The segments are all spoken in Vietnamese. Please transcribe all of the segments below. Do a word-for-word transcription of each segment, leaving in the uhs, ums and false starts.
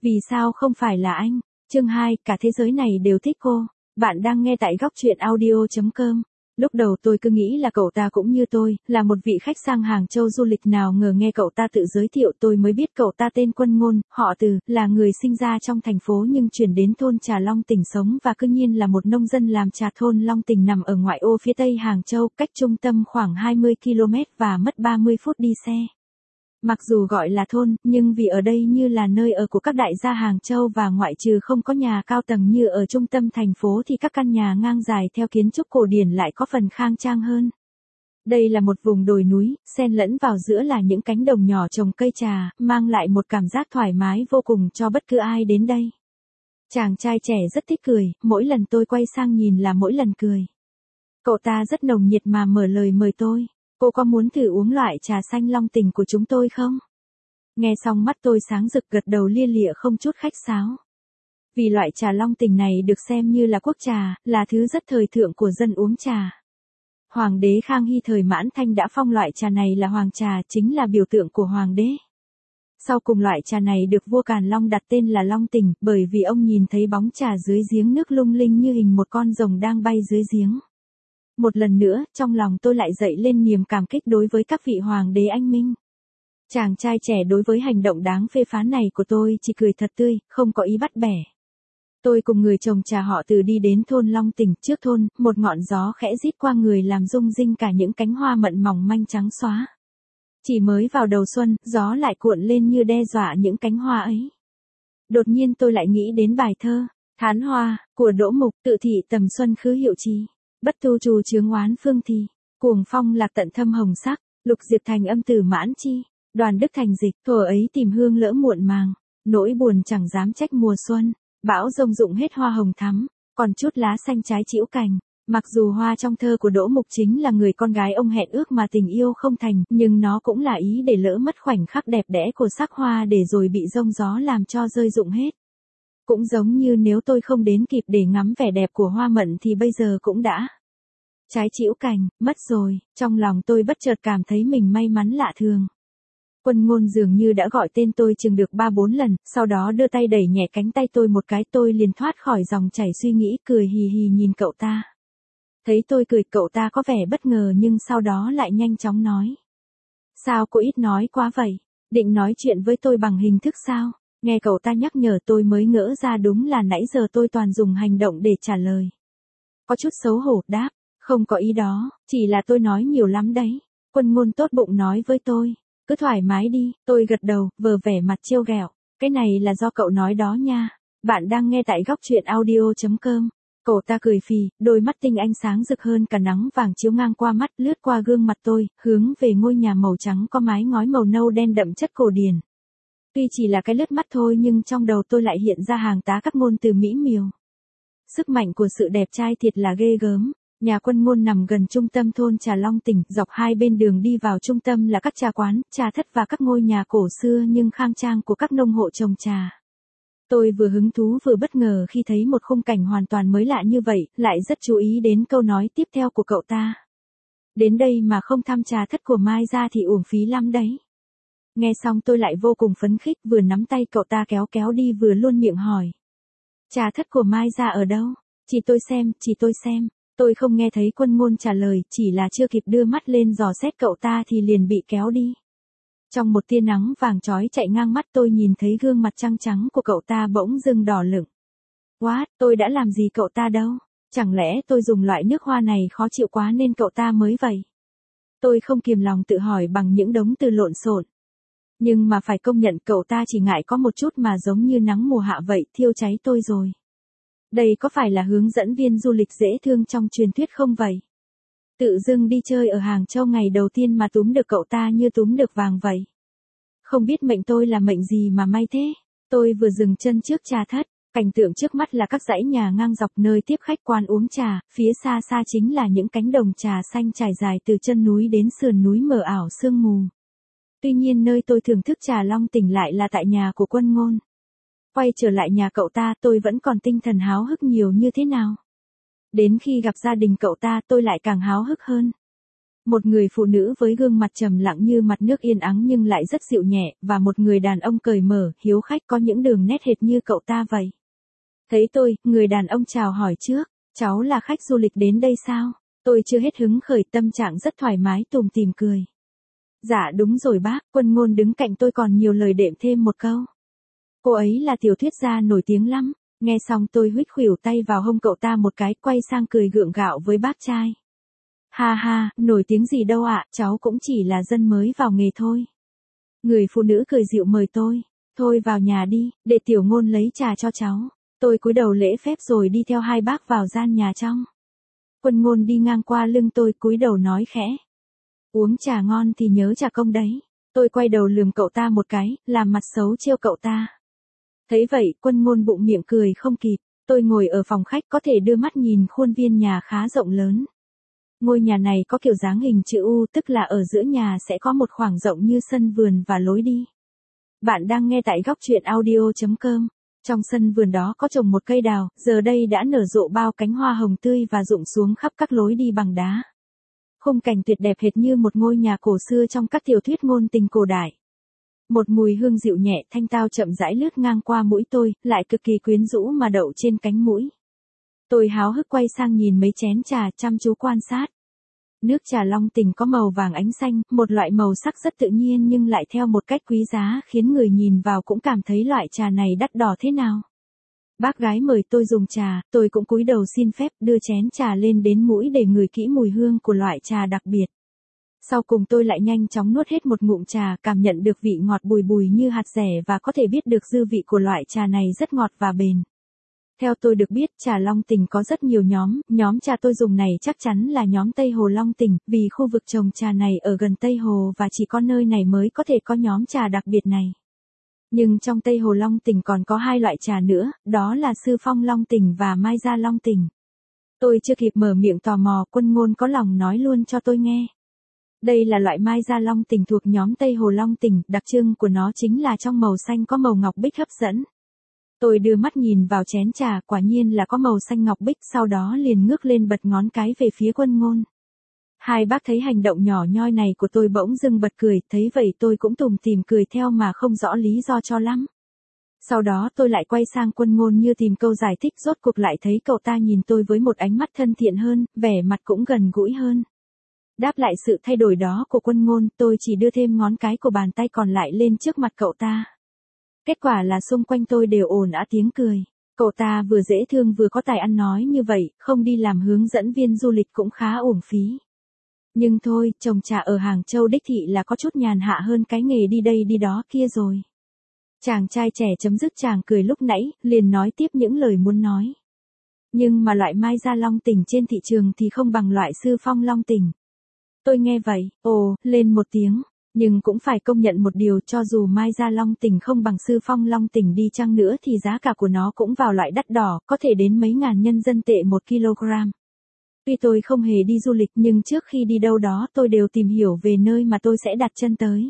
Vì sao không phải là anh? Chương hai, cả thế giới này đều thích cô. Bạn đang nghe tại góc truyện audio chấm com. Lúc đầu tôi cứ nghĩ là cậu ta cũng như tôi, là một vị khách sang Hàng Châu du lịch, nào ngờ nghe cậu ta tự giới thiệu tôi mới biết cậu ta tên Quân Ngôn, họ Từ, là người sinh ra trong thành phố nhưng chuyển đến thôn Trà Long Tỉnh sống và cư nhiên là một nông dân làm trà. Thôn Long Tỉnh nằm ở ngoại ô phía tây Hàng Châu, cách trung tâm khoảng hai mươi ki lô mét và mất ba mươi phút đi xe. Mặc dù gọi là thôn, nhưng vì ở đây như là nơi ở của các đại gia Hàng Châu và ngoại trừ không có nhà cao tầng như ở trung tâm thành phố thì các căn nhà ngang dài theo kiến trúc cổ điển lại có phần khang trang hơn. Đây là một vùng đồi núi, xen lẫn vào giữa là những cánh đồng nhỏ trồng cây trà, mang lại một cảm giác thoải mái vô cùng cho bất cứ ai đến đây. Chàng trai trẻ rất thích cười, mỗi lần tôi quay sang nhìn là mỗi lần cười. Cậu ta rất nồng nhiệt mà mở lời mời tôi. Cô có muốn thử uống loại trà xanh Long Tỉnh của chúng tôi không? Nghe xong mắt tôi sáng rực, gật đầu lia lịa không chút khách sáo. Vì loại trà Long Tỉnh này được xem như là quốc trà, là thứ rất thời thượng của dân uống trà. Hoàng đế Khang Hy thời Mãn Thanh đã phong loại trà này là hoàng trà, chính là biểu tượng của hoàng đế. Sau cùng loại trà này được vua Càn Long đặt tên là Long Tỉnh, bởi vì ông nhìn thấy bóng trà dưới giếng nước lung linh như hình một con rồng đang bay dưới giếng. Một lần nữa, trong lòng tôi lại dậy lên niềm cảm kích đối với các vị hoàng đế anh minh. Chàng trai trẻ đối với hành động đáng phê phán này của tôi chỉ cười thật tươi, không có ý bắt bẻ. Tôi cùng người trồng trà họ Từ đi đến thôn Long Tỉnh. Trước thôn, một ngọn gió khẽ rít qua người làm rung rinh cả những cánh hoa mận mỏng manh trắng xóa. Chỉ mới vào đầu xuân, gió lại cuộn lên như đe dọa những cánh hoa ấy. Đột nhiên tôi lại nghĩ đến bài thơ Thán Hoa của Đỗ Mục, tự thị tầm xuân khứ hiệu chi. Bất tu trù chướng oán phương thì, cuồng phong lạc tận thâm hồng sắc, lục diệp thành âm tử mãn chi, đoàn đức thành dịch, thuở ấy tìm hương lỡ muộn màng, nỗi buồn chẳng dám trách mùa xuân, bão rông rụng hết hoa hồng thắm, còn chút lá xanh trái chĩu cành. Mặc dù Hoa trong thơ của Đỗ Mục chính là người con gái ông hẹn ước mà tình yêu không thành, nhưng nó cũng là ý để lỡ mất khoảnh khắc đẹp đẽ của sắc hoa để rồi bị rông gió làm cho rơi rụng hết. Cũng giống như nếu tôi không đến kịp để ngắm vẻ đẹp của hoa mận thì bây giờ cũng đã trái chĩu cành, mất rồi. Trong lòng tôi bất chợt cảm thấy mình may mắn lạ thường. Quân Ngôn dường như đã gọi tên tôi chừng được ba bốn lần, sau đó đưa tay đẩy nhẹ cánh tay tôi một cái, tôi liền thoát khỏi dòng chảy suy nghĩ, cười hì hì nhìn cậu ta. Thấy tôi cười, cậu ta có vẻ bất ngờ nhưng sau đó lại nhanh chóng nói. Sao cô ít nói quá vậy? Định nói chuyện với tôi bằng hình thức sao? Nghe cậu ta nhắc nhở tôi mới ngỡ ra đúng là nãy giờ tôi toàn dùng hành động để trả lời. Có chút xấu hổ đáp, không có ý đó, chỉ là tôi nói nhiều lắm đấy. Quân Ngôn tốt bụng nói với tôi, cứ thoải mái đi. Tôi gật đầu, vờ vẻ mặt trêu ghẹo, cái này là do cậu nói đó nha. Bạn đang nghe tại góc truyện audio chấm com. Cậu ta cười phì, đôi mắt tinh anh sáng rực hơn cả nắng vàng chiếu ngang qua mắt, lướt qua gương mặt tôi, hướng về ngôi nhà màu trắng có mái ngói màu nâu đen đậm chất cổ điển. Tuy chỉ là cái lướt mắt thôi nhưng trong đầu tôi lại hiện ra hàng tá các ngôn từ mỹ miều. Sức mạnh của sự đẹp trai thiệt là ghê gớm. Nhà Quân Ngôn nằm gần trung tâm thôn Trà Long Tỉnh, dọc hai bên đường đi vào trung tâm là các trà quán, trà thất và các ngôi nhà cổ xưa nhưng khang trang của các nông hộ trồng trà. Tôi vừa hứng thú vừa bất ngờ khi thấy một khung cảnh hoàn toàn mới lạ như vậy, lại rất chú ý đến câu nói tiếp theo của cậu ta. Đến đây mà không thăm trà thất của Mai gia thì uổng phí lắm đấy. Nghe xong tôi lại vô cùng phấn khích, vừa nắm tay cậu ta kéo kéo đi vừa luôn miệng hỏi. Trà thất của Mai gia ở đâu? Chỉ tôi xem, chỉ tôi xem. Tôi không nghe thấy Quân Ngôn trả lời, chỉ là chưa kịp đưa mắt lên dò xét cậu ta thì liền bị kéo đi. Trong một tia nắng vàng chói chạy ngang mắt tôi nhìn thấy gương mặt trăng trắng của cậu ta bỗng dưng đỏ lửng. What, tôi đã làm gì cậu ta đâu? Chẳng lẽ tôi dùng loại nước hoa này khó chịu quá nên cậu ta mới vậy? Tôi không kiềm lòng tự hỏi bằng những đống từ lộn xộn. Nhưng mà phải công nhận cậu ta chỉ ngại có một chút mà giống như nắng mùa hạ vậy, thiêu cháy tôi rồi. Đây có phải là hướng dẫn viên du lịch dễ thương trong truyền thuyết không vậy? Tự dưng đi chơi ở Hàng Châu ngày đầu tiên mà túm được cậu ta như túm được vàng vậy. Không biết mệnh tôi là mệnh gì mà may thế. Tôi vừa dừng chân trước trà thất, cảnh tượng trước mắt là các dãy nhà ngang dọc nơi tiếp khách quan uống trà, phía xa xa chính là những cánh đồng trà xanh trải dài từ chân núi đến sườn núi mờ ảo sương mù. Tuy nhiên nơi tôi thưởng thức trà Long Tỉnh lại là tại nhà của Quân Ngôn. Quay trở lại nhà cậu ta tôi vẫn còn tinh thần háo hức nhiều như thế nào. Đến khi gặp gia đình cậu ta tôi lại càng háo hức hơn. Một người phụ nữ với gương mặt trầm lặng như mặt nước yên ắng nhưng lại rất dịu nhẹ, và một người đàn ông cởi mở, hiếu khách có những đường nét hệt như cậu ta vậy. Thấy tôi, người đàn ông chào hỏi trước, cháu là khách du lịch đến đây sao? Tôi chưa hết hứng khởi, tâm trạng rất thoải mái, tủm tỉm cười. Dạ đúng rồi bác, Quân Ngôn đứng cạnh tôi còn nhiều lời đệm thêm một câu. Cô ấy là tiểu thuyết gia nổi tiếng lắm. Nghe xong tôi huých khuỷu tay vào hông cậu ta một cái, quay sang cười gượng gạo với bác trai. Ha ha, nổi tiếng gì đâu ạ, cháu cũng chỉ là dân mới vào nghề thôi. Người phụ nữ cười dịu mời tôi. Thôi vào nhà đi, để tiểu Ngôn lấy trà cho cháu. Tôi cúi đầu lễ phép rồi đi theo hai bác vào gian nhà trong. Quân Ngôn đi ngang qua lưng tôi, cúi đầu nói khẽ. Uống trà ngon thì nhớ trả công đấy. Tôi quay đầu lườm cậu ta một cái, làm mặt xấu trêu cậu ta. Thấy vậy, Quân Ngôn bụng miệng cười không kịp. Tôi ngồi ở phòng khách có thể đưa mắt nhìn khuôn viên nhà khá rộng lớn. Ngôi nhà này có kiểu dáng hình chữ U, tức là ở giữa nhà sẽ có một khoảng rộng như sân vườn và lối đi. Bạn đang nghe tại góc truyện audio chấm com. Trong sân vườn đó có trồng một cây đào, giờ đây đã nở rộ bao cánh hoa hồng tươi và rụng xuống khắp các lối đi bằng đá. Khung cảnh tuyệt đẹp hệt như một ngôi nhà cổ xưa trong các tiểu thuyết ngôn tình cổ đại. Một mùi hương dịu nhẹ thanh tao chậm rãi lướt ngang qua mũi tôi, lại cực kỳ quyến rũ mà đậu trên cánh mũi. Tôi háo hức quay sang nhìn mấy chén trà, chăm chú quan sát. Nước trà Long Tỉnh có màu vàng ánh xanh, một loại màu sắc rất tự nhiên nhưng lại theo một cách quý giá khiến người nhìn vào cũng cảm thấy loại trà này đắt đỏ thế nào. Bác gái mời tôi dùng trà, tôi cũng cúi đầu xin phép đưa chén trà lên đến mũi để ngửi kỹ mùi hương của loại trà đặc biệt. Sau cùng tôi lại nhanh chóng nuốt hết một ngụm trà, cảm nhận được vị ngọt bùi bùi như hạt dẻ và có thể biết được dư vị của loại trà này rất ngọt và bền. Theo tôi được biết, trà Long Tỉnh có rất nhiều nhóm, nhóm trà tôi dùng này chắc chắn là nhóm Tây Hồ Long Tỉnh, vì khu vực trồng trà này ở gần Tây Hồ và chỉ có nơi này mới có thể có nhóm trà đặc biệt này. Nhưng trong Tây Hồ Long Tỉnh còn có hai loại trà nữa, đó là Sư Phong Long Tỉnh và Mai Gia Long Tỉnh. Tôi chưa kịp mở miệng tò mò, Quân Ngôn có lòng nói luôn cho tôi nghe. Đây là loại Mai Gia Long Tỉnh thuộc nhóm Tây Hồ Long Tỉnh, đặc trưng của nó chính là trong màu xanh có màu ngọc bích hấp dẫn. Tôi đưa mắt nhìn vào chén trà, quả nhiên là có màu xanh ngọc bích, sau đó liền ngước lên bật ngón cái về phía Quân Ngôn. Hai bác thấy hành động nhỏ nhoi này của tôi bỗng dưng bật cười, thấy vậy tôi cũng tủm tỉm cười theo mà không rõ lý do cho lắm. Sau đó tôi lại quay sang Quân Ngôn như tìm câu giải thích, rốt cuộc lại thấy cậu ta nhìn tôi với một ánh mắt thân thiện hơn, vẻ mặt cũng gần gũi hơn. Đáp lại sự thay đổi đó của Quân Ngôn, tôi chỉ đưa thêm ngón cái của bàn tay còn lại lên trước mặt cậu ta. Kết quả là xung quanh tôi đều ồn ào tiếng cười. Cậu ta vừa dễ thương vừa có tài ăn nói như vậy, không đi làm hướng dẫn viên du lịch cũng khá uổng phí. Nhưng thôi, trồng trà ở Hàng Châu đích thị là có chút nhàn hạ hơn cái nghề đi đây đi đó kia rồi. Chàng trai trẻ chấm dứt chàng cười lúc nãy, liền nói tiếp những lời muốn nói. Nhưng mà loại Mai Gia Long Tỉnh trên thị trường thì không bằng loại Sư Phong Long Tỉnh. Tôi nghe vậy, ồ, lên một tiếng. Nhưng cũng phải công nhận một điều, cho dù Mai Gia Long Tỉnh không bằng Sư Phong Long Tỉnh đi chăng nữa thì giá cả của nó cũng vào loại đắt đỏ, có thể đến mấy ngàn nhân dân tệ một kg. Tuy tôi không hề đi du lịch nhưng trước khi đi đâu đó tôi đều tìm hiểu về nơi mà tôi sẽ đặt chân tới.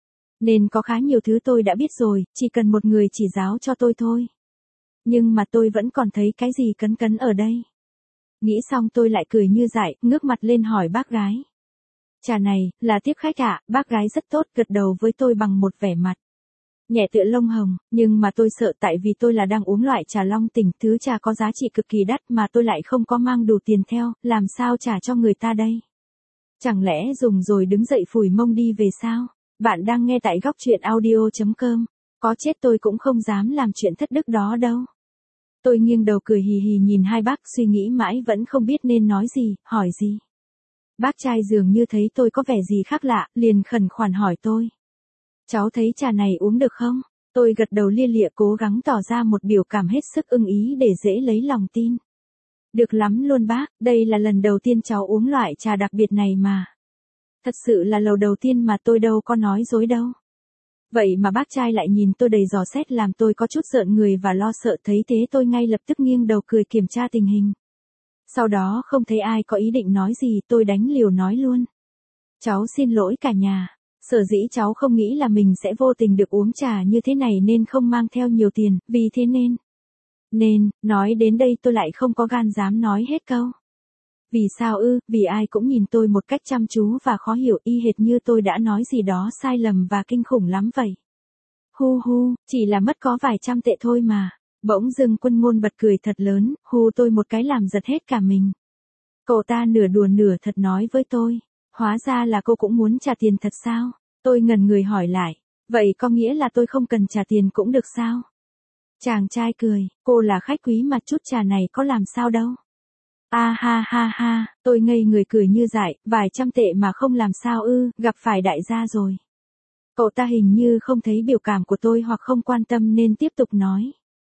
Nên có khá nhiều thứ tôi đã biết rồi, chỉ cần một người chỉ giáo cho tôi thôi. Nhưng mà tôi vẫn còn thấy cái gì cấn cấn ở đây. Nghĩ xong tôi lại cười như dại, ngước mặt lên hỏi bác gái. Trà này, là tiếp khách ạ, à? Bác gái rất tốt, gật đầu với tôi bằng một vẻ mặt nhẹ tựa lông hồng, nhưng mà tôi sợ tại vì tôi là đang uống loại trà Long Tỉnh, thứ trà có giá trị cực kỳ đắt mà tôi lại không có mang đủ tiền theo, làm sao trả cho người ta đây? Chẳng lẽ dùng rồi đứng dậy phủi mông đi về sao? Bạn đang nghe tại góc truyện audio chấm com, có chết tôi cũng không dám làm chuyện thất đức đó đâu. Tôi nghiêng đầu cười hì hì nhìn hai bác, suy nghĩ mãi vẫn không biết nên nói gì, hỏi gì. Bác trai dường như thấy tôi có vẻ gì khác lạ, liền khẩn khoản hỏi tôi. Cháu thấy trà này uống được không? Tôi gật đầu lia lịa cố gắng tỏ ra một biểu cảm hết sức ưng ý để dễ lấy lòng tin. Được lắm luôn bác, đây là lần đầu tiên cháu uống loại trà đặc biệt này mà. Thật sự là lần đầu tiên mà tôi đâu có nói dối đâu. Vậy mà bác trai lại nhìn tôi đầy dò xét làm tôi có chút rợn người và lo sợ, thấy thế tôi ngay lập tức nghiêng đầu cười kiểm tra tình hình. Sau đó không thấy ai có ý định nói gì, tôi đánh liều nói luôn. Cháu xin lỗi cả nhà, sở dĩ cháu không nghĩ là mình sẽ vô tình được uống trà như thế này nên không mang theo nhiều tiền, vì thế nên. Nên, nói đến đây tôi lại không có gan dám nói hết câu. Vì sao ư, vì ai cũng nhìn tôi một cách chăm chú và khó hiểu y hệt như tôi đã nói gì đó sai lầm và kinh khủng lắm vậy. Hu hu, chỉ là mất có vài trăm tệ thôi mà. Bỗng dưng Quân Ngôn bật cười thật lớn, hù tôi một cái làm giật hết cả mình. Cậu ta nửa đùa nửa thật nói với tôi, hóa ra là cô cũng muốn trả tiền thật sao? Tôi ngẩn người hỏi lại, vậy có nghĩa là tôi không cần trả tiền cũng được sao? Chàng trai cười, cô là khách quý mà chút trà này có làm sao đâu. A ha ha ha, tôi ngây người cười như dại, vài trăm tệ mà không làm sao ư, gặp phải đại gia rồi. Cậu ta hình như không thấy biểu cảm của tôi hoặc không quan tâm nên tiếp tục nói.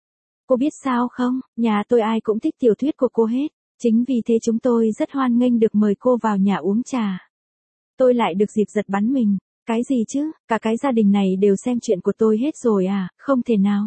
Cô biết sao không, nhà tôi ai cũng thích tiểu thuyết của cô hết, chính vì thế chúng tôi rất hoan nghênh được mời cô vào nhà uống trà. Tôi lại được dịp giật bắn mình, cái gì chứ, cả cái gia đình này đều xem chuyện của tôi hết rồi à, không thể nào.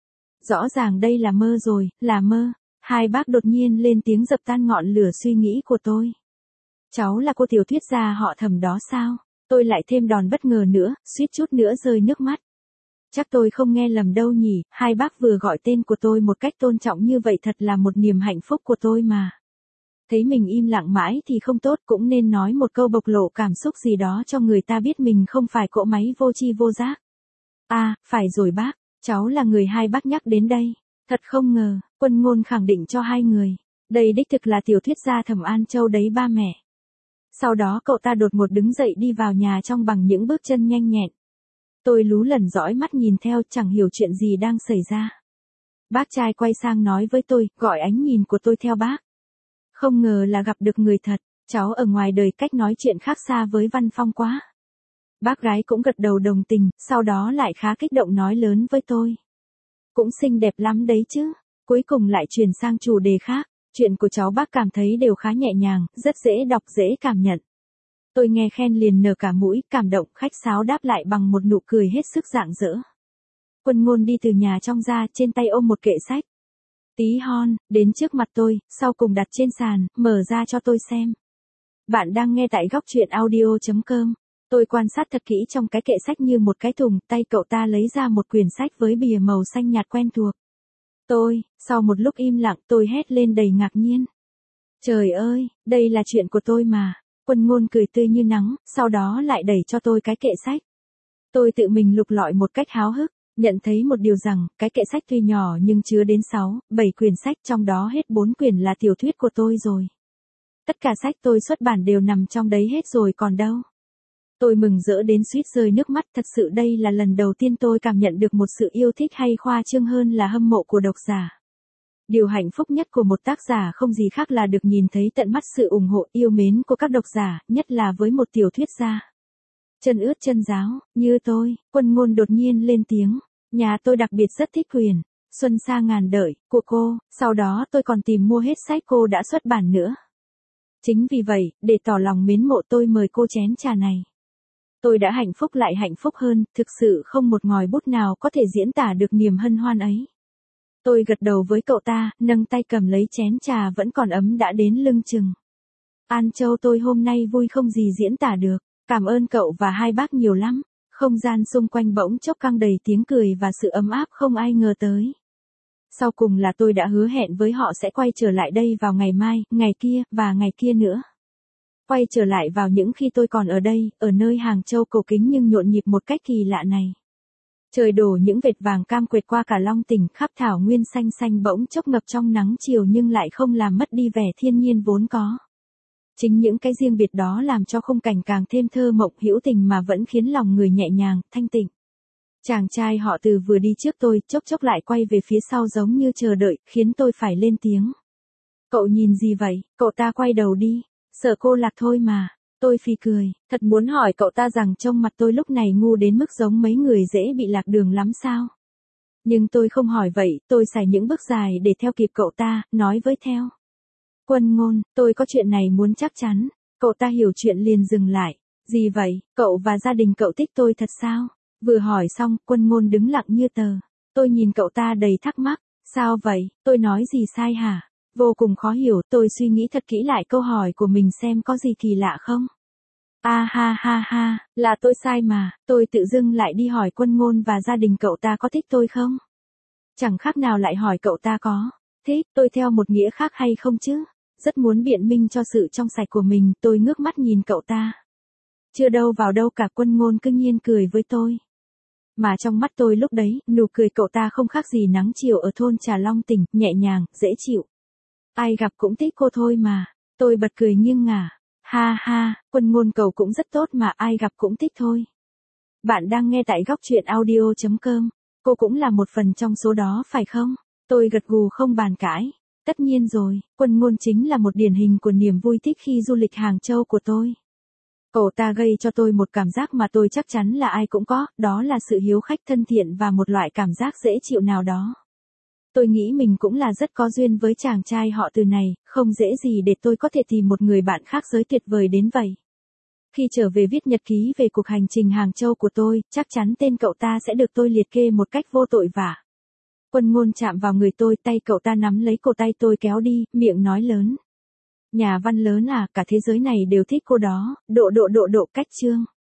Rõ ràng đây là mơ rồi, là mơ. Hai bác đột nhiên lên tiếng dập tan ngọn lửa suy nghĩ của tôi. Cháu là cô tiểu thuyết gia họ Thẩm đó sao? Tôi lại thêm đòn bất ngờ nữa, suýt chút nữa rơi nước mắt. Chắc tôi không nghe lầm đâu nhỉ, hai bác vừa gọi tên của tôi một cách tôn trọng như vậy thật là một niềm hạnh phúc của tôi mà. Thấy mình im lặng mãi thì không tốt, cũng nên nói một câu bộc lộ cảm xúc gì đó cho người ta biết mình không phải cỗ máy vô tri vô giác. À, phải rồi bác, cháu là người hai bác nhắc đến đây. Thật không ngờ, Quân Ngôn khẳng định cho hai người. Đây đích thực là tiểu thuyết gia Thẩm An Châu đấy ba mẹ. Sau đó cậu ta đột ngột đứng dậy đi vào nhà trong bằng những bước chân nhanh nhẹn. Tôi lú lẫn dõi mắt nhìn theo, chẳng hiểu chuyện gì đang xảy ra. Bác trai quay sang nói với tôi, gọi ánh nhìn của tôi theo bác. Không ngờ là gặp được người thật, cháu ở ngoài đời cách nói chuyện khác xa với văn phong quá. Bác gái cũng gật đầu đồng tình, sau đó lại khá kích động nói lớn với tôi. Cũng xinh đẹp lắm đấy chứ. Cuối cùng lại chuyển sang chủ đề khác, chuyện của cháu bác cảm thấy đều khá nhẹ nhàng, rất dễ đọc dễ cảm nhận. Tôi nghe khen liền nở cả mũi, cảm động, khách sáo đáp lại bằng một nụ cười hết sức rạng rỡ. Quân Ngôn đi từ nhà trong ra, trên tay ôm một kệ sách. Tí hon, đến trước mặt tôi, sau cùng đặt trên sàn, mở ra cho tôi xem. Bạn đang nghe tại góc truyện audio chấm com. Tôi quan sát thật kỹ trong cái kệ sách như một cái thùng, tay cậu ta lấy ra một quyển sách với bìa màu xanh nhạt quen thuộc. Tôi, sau một lúc im lặng, tôi hét lên đầy ngạc nhiên. Trời ơi, đây là chuyện của tôi mà. Quân Ngôn cười tươi như nắng, sau đó lại đẩy cho tôi cái kệ sách. Tôi tự mình lục lọi một cách háo hức, nhận thấy một điều rằng, cái kệ sách tuy nhỏ nhưng chứa đến sáu, bảy quyển sách, trong đó hết bốn quyển là tiểu thuyết của tôi rồi. Tất cả sách tôi xuất bản đều nằm trong đấy hết rồi còn đâu. Tôi mừng rỡ đến suýt rơi nước mắt, thật sự đây là lần đầu tiên tôi cảm nhận được một sự yêu thích hay khoa trương hơn là hâm mộ của độc giả. Điều hạnh phúc nhất của một tác giả không gì khác là được nhìn thấy tận mắt sự ủng hộ yêu mến của các độc giả, nhất là với một tiểu thuyết gia. Chân ướt chân ráo, như tôi, Quân Ngôn đột nhiên lên tiếng. Nhà tôi đặc biệt rất thích quyển Xuân Sa Ngàn Đợi của cô, sau đó tôi còn tìm mua hết sách cô đã xuất bản nữa. Chính vì vậy, để tỏ lòng mến mộ tôi mời cô chén trà này. Tôi đã hạnh phúc lại hạnh phúc hơn, thực sự không một ngòi bút nào có thể diễn tả được niềm hân hoan ấy. Tôi gật đầu với cậu ta, nâng tay cầm lấy chén trà vẫn còn ấm đã đến lưng chừng. An Châu, tôi hôm nay vui không gì diễn tả được, cảm ơn cậu và hai bác nhiều lắm. Không gian xung quanh bỗng chốc căng đầy tiếng cười và sự ấm áp không ai ngờ tới. Sau cùng là tôi đã hứa hẹn với họ sẽ quay trở lại đây vào ngày mai, ngày kia, và ngày kia nữa. Quay trở lại vào những khi tôi còn ở đây, ở nơi Hàng Châu cổ kính nhưng nhộn nhịp một cách kỳ lạ này. Trời đổ những vệt vàng cam quệt qua cả Long Tỉnh, khắp thảo nguyên xanh xanh bỗng chốc ngập trong nắng chiều nhưng lại không làm mất đi vẻ thiên nhiên vốn có. Chính những cái riêng biệt đó làm cho khung cảnh càng thêm thơ mộng hữu tình mà vẫn khiến lòng người nhẹ nhàng, thanh tịnh. Chàng trai họ Từ vừa đi trước tôi, chốc chốc lại quay về phía sau giống như chờ đợi, khiến tôi phải lên tiếng. Cậu nhìn gì vậy? Cậu ta quay đầu đi. Sợ cô lạc thôi mà. Tôi phì cười, thật muốn hỏi cậu ta rằng trông mặt tôi lúc này ngu đến mức giống mấy người dễ bị lạc đường lắm sao? Nhưng tôi không hỏi vậy, tôi xài những bước dài để theo kịp cậu ta, nói với theo. Quân Ngôn, tôi có chuyện này muốn chắc chắn. Cậu ta hiểu chuyện liền dừng lại. Gì vậy, cậu và gia đình cậu thích tôi thật sao? Vừa hỏi xong, Quân Ngôn đứng lặng như tờ. Tôi nhìn cậu ta đầy thắc mắc. Sao vậy, tôi nói gì sai hả? Vô cùng khó hiểu, tôi suy nghĩ thật kỹ lại câu hỏi của mình xem có gì kỳ lạ không. A ha ha ha, là tôi sai mà, tôi tự dưng lại đi hỏi Quân Ngôn và gia đình cậu ta có thích tôi không? Chẳng khác nào lại hỏi cậu ta có thích tôi theo một nghĩa khác hay không chứ? Rất muốn biện minh cho sự trong sạch của mình, tôi ngước mắt nhìn cậu ta. Chưa đâu vào đâu cả, Quân Ngôn cứ nhiên cười với tôi. Mà trong mắt tôi lúc đấy, nụ cười cậu ta không khác gì nắng chiều ở thôn Trà Long tỉnh, nhẹ nhàng, dễ chịu. Ai gặp cũng thích cô thôi mà. Tôi bật cười nghiêng ngả. Ha ha, Quân Ngôn cậu cũng rất tốt mà, ai gặp cũng thích thôi. Bạn đang nghe tại góc truyện audio chấm com. Cô cũng là một phần trong số đó phải không? Tôi gật gù không bàn cãi. Tất nhiên rồi, Quân Ngôn chính là một điển hình của niềm vui thích khi du lịch Hàng Châu của tôi. Cậu ta gây cho tôi một cảm giác mà tôi chắc chắn là ai cũng có, đó là sự hiếu khách thân thiện và một loại cảm giác dễ chịu nào đó. Tôi nghĩ mình cũng là rất có duyên với chàng trai họ Từ này, không dễ gì để tôi có thể tìm một người bạn khác giới tuyệt vời đến vậy. Khi trở về viết nhật ký về cuộc hành trình Hàng Châu của tôi, chắc chắn tên cậu ta sẽ được tôi liệt kê một cách vô tội vạ. Quân Ngôn chạm vào người tôi, tay cậu ta nắm lấy cổ tay tôi kéo đi, miệng nói lớn. Nhà văn lớn à, cả thế giới này đều thích cô đó, độ độ độ độ cách chương.